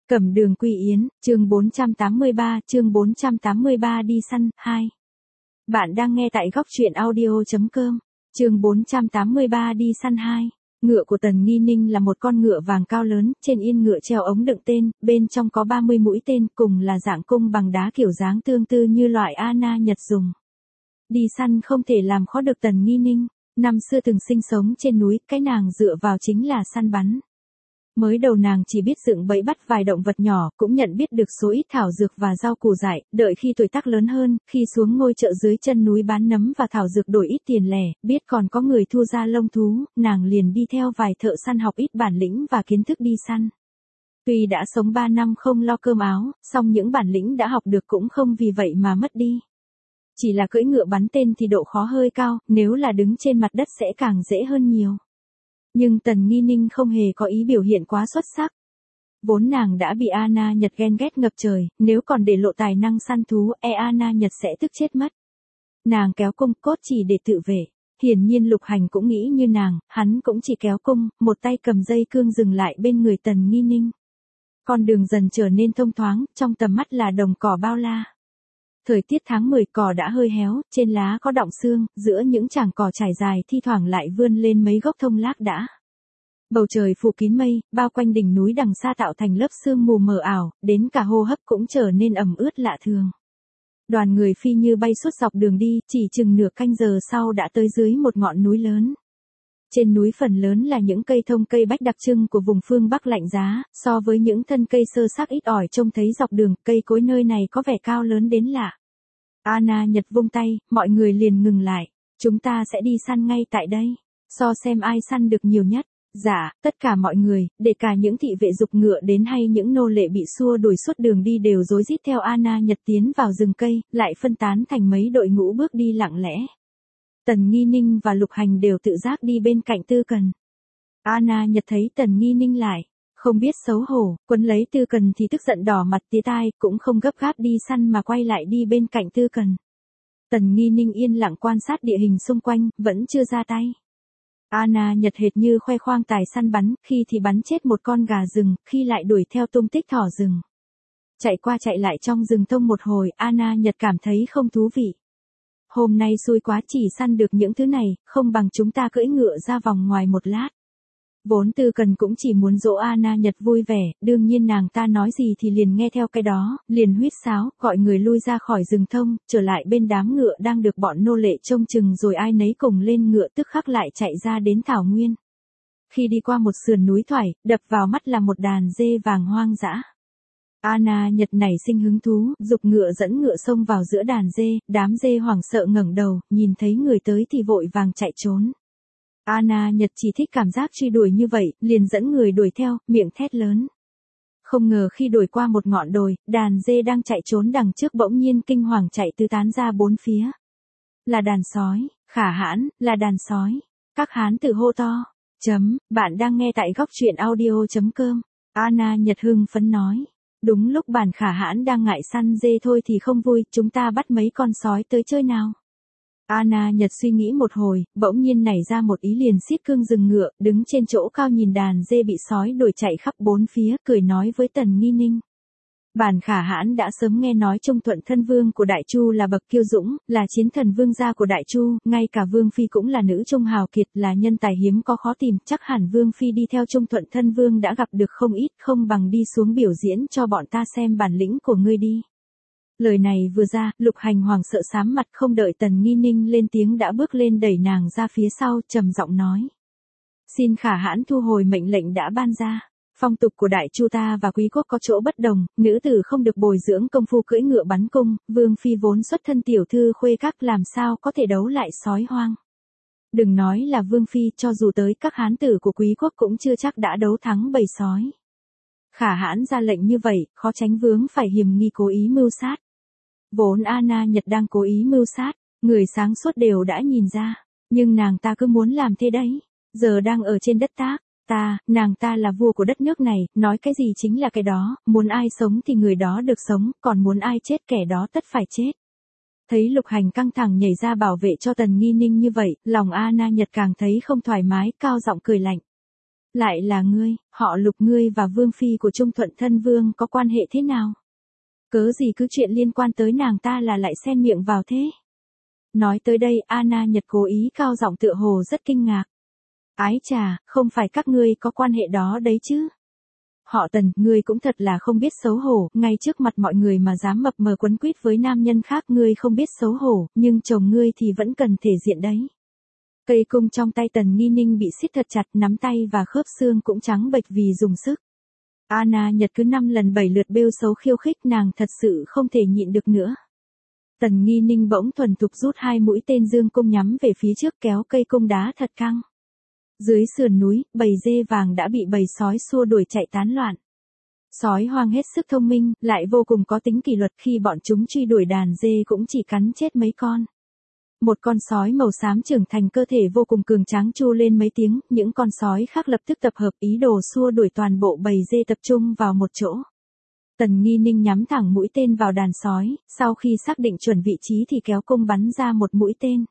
Cẩm Đường Quy Yến, chương 483 đi săn, 2. Bạn đang nghe tại góc truyện audio.com, chương 483 đi săn 2. Ngựa của Tần Nghi Ninh là một con ngựa vàng cao lớn, trên yên ngựa treo ống đựng tên, bên trong có 30 mũi tên, cùng là dạng cung bằng đá kiểu dáng tương tự như loại Anna Nhật dùng. Đi săn không thể làm khó được Tần Nghi Ninh, năm xưa từng sinh sống trên núi, cái nàng dựa vào chính là săn bắn. Mới đầu nàng chỉ biết dựng bẫy bắt vài động vật nhỏ, cũng nhận biết được số ít thảo dược và rau củ dại, đợi khi tuổi tác lớn hơn, khi xuống ngôi chợ dưới chân núi bán nấm và thảo dược đổi ít tiền lẻ, biết còn có người thu ra lông thú, nàng liền đi theo vài thợ săn học ít bản lĩnh và kiến thức đi săn. Tuy đã sống 3 năm không lo cơm áo, song những bản lĩnh đã học được cũng không vì vậy mà mất đi. Chỉ là cưỡi ngựa bắn tên thì độ khó hơi cao, nếu là đứng trên mặt đất sẽ càng dễ hơn nhiều. Nhưng Tần Nghi Ninh không hề có ý biểu hiện quá xuất sắc. Vốn nàng đã bị Anna Nhật ghen ghét ngập trời, nếu còn để lộ tài năng săn thú, Anna Nhật sẽ tức chết mất. Nàng kéo cung cốt chỉ để tự vệ. Hiển nhiên Lục Hành cũng nghĩ như nàng, hắn cũng chỉ kéo cung, một tay cầm dây cương dừng lại bên người Tần Nghi Ninh. Con đường dần trở nên thông thoáng, trong tầm mắt là đồng cỏ bao la. Thời tiết tháng 10 cỏ đã hơi héo, trên lá có đọng xương, giữa những chảng cỏ trải dài thi thoảng lại vươn lên mấy gốc thông lác đã. Bầu trời phủ kín mây, bao quanh đỉnh núi đằng xa tạo thành lớp sương mù mờ ảo, đến cả hô hấp cũng trở nên ẩm ướt lạ thường. Đoàn người phi như bay suốt dọc đường đi, chỉ chừng nửa canh giờ sau đã tới dưới một ngọn núi lớn. Trên núi phần lớn là những cây thông cây bách đặc trưng của vùng phương Bắc lạnh giá, so với những thân cây sơ xác ít ỏi trông thấy dọc đường, cây cối nơi này có vẻ cao lớn đến lạ. Anna Nhật vung tay, mọi người liền ngừng lại, chúng ta sẽ đi săn ngay tại đây, so xem ai săn được nhiều nhất. Dạ, tất cả mọi người, để cả những thị vệ giục ngựa đến hay những nô lệ bị xua đuổi suốt đường đi đều rối rít theo Anna Nhật tiến vào rừng cây, lại phân tán thành mấy đội ngũ bước đi lặng lẽ. Tần Nghi Ninh và Lục Hành đều tự giác đi bên cạnh Tư Cần. Anna Nhật thấy Tần Nghi Ninh lại, không biết xấu hổ, quấn lấy Tư Cần thì tức giận đỏ mặt tía tai, cũng không gấp gáp đi săn mà quay lại đi bên cạnh Tư Cần. Tần Nghi Ninh yên lặng quan sát địa hình xung quanh, vẫn chưa ra tay. Anna Nhật hệt như khoe khoang tài săn bắn, khi thì bắn chết một con gà rừng, khi lại đuổi theo tung tích thỏ rừng. Chạy qua chạy lại trong rừng thông một hồi, Anna Nhật cảm thấy không thú vị. Hôm nay xui quá, chỉ săn được những thứ này, không bằng chúng ta cưỡi ngựa ra vòng ngoài một lát. Vốn Tư Cần cũng chỉ muốn dỗ Anna Nhật vui vẻ, đương nhiên nàng ta nói gì thì liền nghe theo cái đó, liền huýt sáo, gọi người lui ra khỏi rừng thông, trở lại bên đám ngựa đang được bọn nô lệ trông chừng rồi ai nấy cùng lên ngựa tức khắc lại chạy ra đến thảo nguyên. Khi đi qua một sườn núi thoải, đập vào mắt là một đàn dê vàng hoang dã. Anna Nhật nảy sinh hứng thú, giục ngựa dẫn ngựa xông vào giữa đàn dê, đám dê hoảng sợ ngẩng đầu, nhìn thấy người tới thì vội vàng chạy trốn. Anna Nhật chỉ thích cảm giác truy đuổi như vậy, liền dẫn người đuổi theo, miệng thét lớn. Không ngờ khi đuổi qua một ngọn đồi, đàn dê đang chạy trốn đằng trước bỗng nhiên kinh hoàng chạy tứ tán ra bốn phía. Là đàn sói, Khả Hãn, là đàn sói. Các hán tử hô to. Bạn đang nghe tại góc truyện audio.com. Anna Nhật hưng phấn nói. Đúng lúc bản Khả Hãn đang ngại săn dê thôi thì không vui, chúng ta bắt mấy con sói tới chơi nào. Anna Nhật suy nghĩ một hồi, bỗng nhiên nảy ra một ý liền siết cương dừng ngựa, đứng trên chỗ cao nhìn đàn dê bị sói đuổi chạy khắp bốn phía, cười nói với Tần Nghi Ninh. Bản Khả Hãn đã sớm nghe nói Trung Thuận thân vương của Đại Chu là bậc kiêu dũng, là chiến thần vương gia của Đại Chu, ngay cả vương phi cũng là nữ trung hào kiệt, là nhân tài hiếm có khó tìm, chắc hẳn vương phi đi theo Trung Thuận thân vương đã gặp được không ít, không bằng đi xuống biểu diễn cho bọn ta xem bản lĩnh của ngươi đi. Lời này vừa ra, Lục Hành hoàng sợ xám mặt, không đợi Tần Nghi Ninh lên tiếng đã bước lên đẩy nàng ra phía sau, trầm giọng nói. Xin Khả Hãn thu hồi mệnh lệnh đã ban ra. Phong tục của Đại Chu ta và quý quốc có chỗ bất đồng, nữ tử không được bồi dưỡng công phu cưỡi ngựa bắn cung, vương phi vốn xuất thân tiểu thư khuê các làm sao có thể đấu lại sói hoang. Đừng nói là vương phi, cho dù tới các hán tử của quý quốc cũng chưa chắc đã đấu thắng bầy sói. Khả Hãn ra lệnh như vậy, khó tránh vướng phải hiềm nghi cố ý mưu sát. Vốn Anna Nhật đang cố ý mưu sát, người sáng suốt đều đã nhìn ra, nhưng nàng ta cứ muốn làm thế đấy, giờ đang ở trên đất tác. Nàng ta là vua của đất nước này, nói cái gì chính là cái đó, muốn ai sống thì người đó được sống, còn muốn ai chết kẻ đó tất phải chết. Thấy Lục Hành căng thẳng nhảy ra bảo vệ cho Tần Nghi Ninh như vậy, lòng Anna Nhật càng thấy không thoải mái, cao giọng cười lạnh. Lại là ngươi, họ Lục ngươi và vương phi của Trung Thuận Thân Vương có quan hệ thế nào? Cớ gì cứ chuyện liên quan tới nàng ta là lại xen miệng vào thế? Nói tới đây Anna Nhật cố ý cao giọng tựa hồ rất kinh ngạc. Ái chà, không phải các ngươi có quan hệ đó đấy chứ? Họ Tần, ngươi cũng thật là không biết xấu hổ, ngay trước mặt mọi người mà dám mập mờ quấn quýt với nam nhân khác, ngươi không biết xấu hổ, nhưng chồng ngươi thì vẫn cần thể diện đấy. Cây cung trong tay Tần Nghi Ninh bị siết thật chặt, nắm tay và khớp xương cũng trắng bệch vì dùng sức. Anna Nhật cứ 5 lần 7 lượt bêu xấu khiêu khích, nàng thật sự không thể nhịn được nữa. Tần Nghi Ninh bỗng thuần thục rút 2 mũi tên dương cung nhắm về phía trước, kéo cây cung đá thật căng. Dưới sườn núi, bầy dê vàng đã bị bầy sói xua đuổi chạy tán loạn. Sói hoang hết sức thông minh, lại vô cùng có tính kỷ luật, khi bọn chúng truy đuổi đàn dê cũng chỉ cắn chết mấy con. Một con sói màu xám trưởng thành, cơ thể vô cùng cường tráng, chu lên mấy tiếng, những con sói khác lập tức tập hợp, ý đồ xua đuổi toàn bộ bầy dê tập trung vào một chỗ. Tần Nghi Ninh nhắm thẳng mũi tên vào đàn sói, sau khi xác định chuẩn vị trí thì kéo cung bắn ra một mũi tên.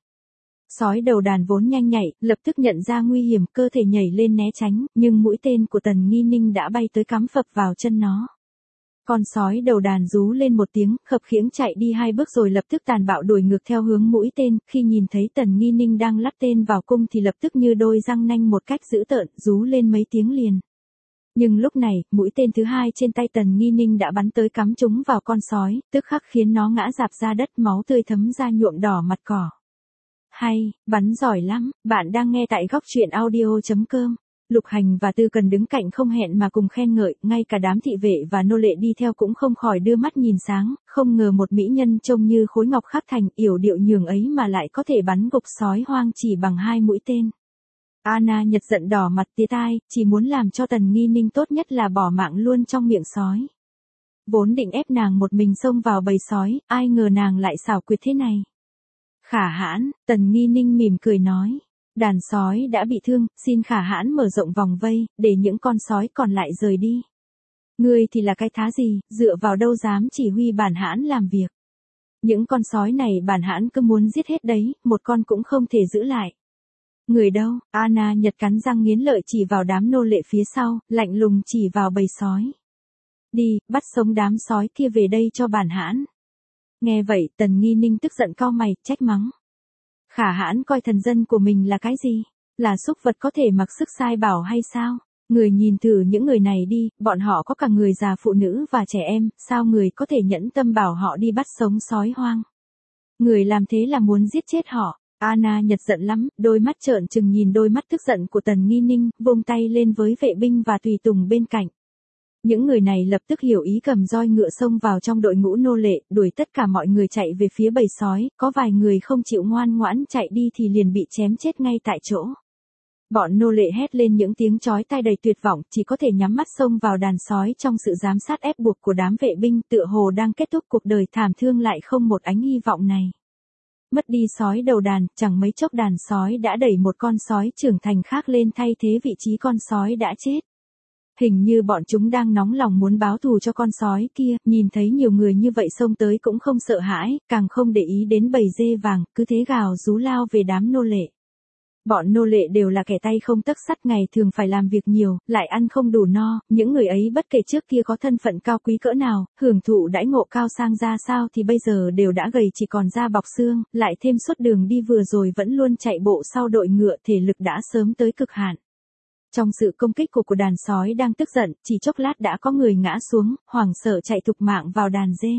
Sói đầu đàn vốn nhanh nhạy, lập tức nhận ra nguy hiểm, cơ thể nhảy lên né tránh, nhưng mũi tên của Tần Nghi Ninh đã bay tới cắm phập vào chân nó. Con sói đầu đàn rú lên một tiếng, khập khiễng chạy đi 2 bước rồi lập tức tàn bạo đuổi ngược theo hướng mũi tên, khi nhìn thấy Tần Nghi Ninh đang lắp tên vào cung thì lập tức như đôi răng nanh một cách dữ tợn, rú lên mấy tiếng liền. Nhưng lúc này, mũi tên thứ 2 trên tay Tần Nghi Ninh đã bắn tới cắm trúng vào con sói, tức khắc khiến nó ngã rạp ra đất, máu tươi thấm ra nhuộm đỏ mặt cỏ. Hay, bắn giỏi lắm, bạn đang nghe tại góc truyện audio.com. Lục Hành và Tư Cần đứng cạnh không hẹn mà cùng khen ngợi, ngay cả đám thị vệ và nô lệ đi theo cũng không khỏi đưa mắt nhìn sáng, không ngờ một mỹ nhân trông như khối ngọc khắc thành, yểu điệu nhường ấy mà lại có thể bắn gục sói hoang chỉ bằng 2 mũi tên. Anna Nhật giận đỏ mặt tía tai, chỉ muốn làm cho Tần Nghi Ninh tốt nhất là bỏ mạng luôn trong miệng sói. Vốn định ép nàng một mình xông vào bầy sói, ai ngờ nàng lại xảo quyệt thế này. Khả hãn, Tần Nghi Ninh mỉm cười nói. Đàn sói đã bị thương, xin Khả hãn mở rộng vòng vây, để những con sói còn lại rời đi. Ngươi thì là cái thá gì, dựa vào đâu dám chỉ huy bản hãn làm việc. Những con sói này bản hãn cứ muốn giết hết đấy, một con cũng không thể giữ lại. Người đâu? Anna Nhật cắn răng nghiến lợi chỉ vào đám nô lệ phía sau, lạnh lùng chỉ vào bầy sói. Đi, bắt sống đám sói kia về đây cho bản hãn. Nghe vậy, Tần Nghi Ninh tức giận cau mày, trách mắng. Khả hãn coi thần dân của mình là cái gì? Là súc vật có thể mặc sức sai bảo hay sao? Người nhìn thử những người này đi, bọn họ có cả người già, phụ nữ và trẻ em, sao người có thể nhẫn tâm bảo họ đi bắt sống sói hoang? Người làm thế là muốn giết chết họ. Anna Nhật giận lắm, đôi mắt trợn trừng nhìn đôi mắt tức giận của Tần Nghi Ninh, vung tay lên với vệ binh và tùy tùng bên cạnh. Những người này lập tức hiểu ý, cầm roi ngựa xông vào trong đội ngũ nô lệ, đuổi tất cả mọi người chạy về phía bầy sói, có vài người không chịu ngoan ngoãn chạy đi thì liền bị chém chết ngay tại chỗ. Bọn nô lệ hét lên những tiếng chói tai đầy tuyệt vọng, chỉ có thể nhắm mắt xông vào đàn sói trong sự giám sát ép buộc của đám vệ binh, tựa hồ đang kết thúc cuộc đời thảm thương lại không một ánh hy vọng này. Mất đi sói đầu đàn, chẳng mấy chốc đàn sói đã đẩy một con sói trưởng thành khác lên thay thế vị trí con sói đã chết. Hình như bọn chúng đang nóng lòng muốn báo thù cho con sói kia, nhìn thấy nhiều người như vậy xông tới cũng không sợ hãi, càng không để ý đến bầy dê vàng, cứ thế gào rú lao về đám nô lệ. Bọn nô lệ đều là kẻ tay không tấc sắt, ngày thường phải làm việc nhiều, lại ăn không đủ no, những người ấy bất kể trước kia có thân phận cao quý cỡ nào, hưởng thụ đãi ngộ cao sang ra sao thì bây giờ đều đã gầy chỉ còn da bọc xương, lại thêm suốt đường đi vừa rồi vẫn luôn chạy bộ sau đội ngựa, thể lực đã sớm tới cực hạn. Trong sự công kích của đàn sói đang tức giận, chỉ chốc lát đã có người ngã xuống, hoảng sợ chạy thục mạng vào đàn dê.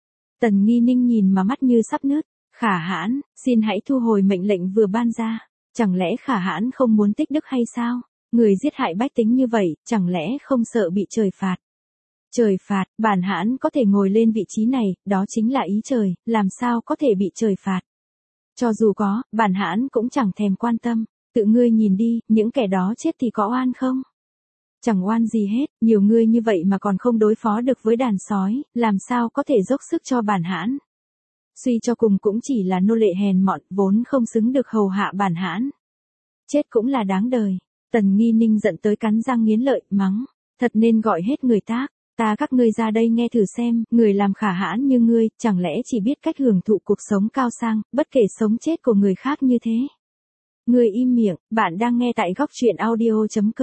Tần Nghi Ninh nhìn mà mắt như sắp nứt. Khả hãn, xin hãy thu hồi mệnh lệnh vừa ban ra. Chẳng lẽ Khả hãn không muốn tích đức hay sao? Người giết hại bách tính như vậy, chẳng lẽ không sợ bị trời phạt? Trời phạt, bản hãn có thể ngồi lên vị trí này, đó chính là ý trời, làm sao có thể bị trời phạt? Cho dù có, bản hãn cũng chẳng thèm quan tâm. Tự ngươi nhìn đi, những kẻ đó chết thì có oan không? Chẳng oan gì hết, nhiều người như vậy mà còn không đối phó được với đàn sói, làm sao có thể dốc sức cho bản hãn? Suy cho cùng cũng chỉ là nô lệ hèn mọn, vốn không xứng được hầu hạ bản hãn. Chết cũng là đáng đời. Tần Nghi Ninh giận tới cắn răng nghiến lợi, mắng. Thật nên gọi hết người tác. Ta các ngươi ra đây nghe thử xem, người làm Khả hãn như ngươi, chẳng lẽ chỉ biết cách hưởng thụ cuộc sống cao sang, bất kể sống chết của người khác như thế? Người im miệng, bạn đang nghe tại góc truyện audio.com.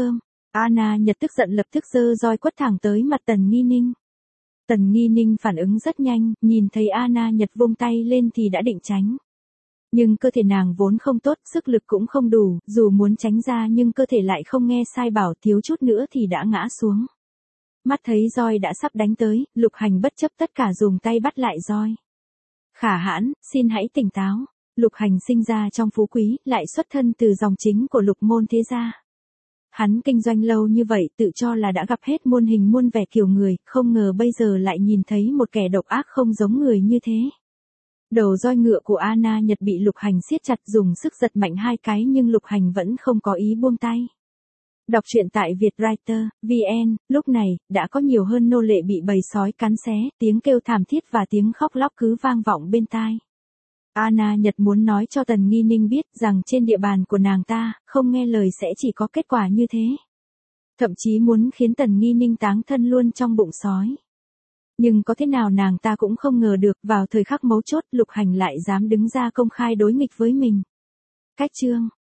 Anna Nhật tức giận lập tức giơ roi quất thẳng tới mặt Tần Nghi Ninh. Tần Nghi Ninh phản ứng rất nhanh, nhìn thấy Anna Nhật vung tay lên thì đã định tránh. Nhưng cơ thể nàng vốn không tốt, sức lực cũng không đủ, dù muốn tránh ra nhưng cơ thể lại không nghe sai bảo, thiếu chút nữa thì đã ngã xuống. Mắt thấy roi đã sắp đánh tới, Lục Hành bất chấp tất cả dùng tay bắt lại roi. Khả hãn, xin hãy tỉnh táo. Lục Hành sinh ra trong phú quý, lại xuất thân từ dòng chính của Lục môn thế gia. Hắn kinh doanh lâu như vậy tự cho là đã gặp hết muôn hình muôn vẻ kiểu người, không ngờ bây giờ lại nhìn thấy một kẻ độc ác không giống người như thế. Đầu roi ngựa của Anna Nhật bị Lục Hành siết chặt, dùng sức giật mạnh 2 cái nhưng Lục Hành vẫn không có ý buông tay. Đọc truyện tại Vietwriter, VN, lúc này, đã có nhiều hơn nô lệ bị bầy sói cắn xé, tiếng kêu thảm thiết và tiếng khóc lóc cứ vang vọng bên tai. Anna Nhật muốn nói cho Tần Nghi Ninh biết rằng trên địa bàn của nàng ta, không nghe lời sẽ chỉ có kết quả như thế. Thậm chí muốn khiến Tần Nghi Ninh táng thân luôn trong bụng sói. Nhưng có thế nào nàng ta cũng không ngờ được, vào thời khắc mấu chốt Lục Hành lại dám đứng ra công khai đối nghịch với mình. Cách chương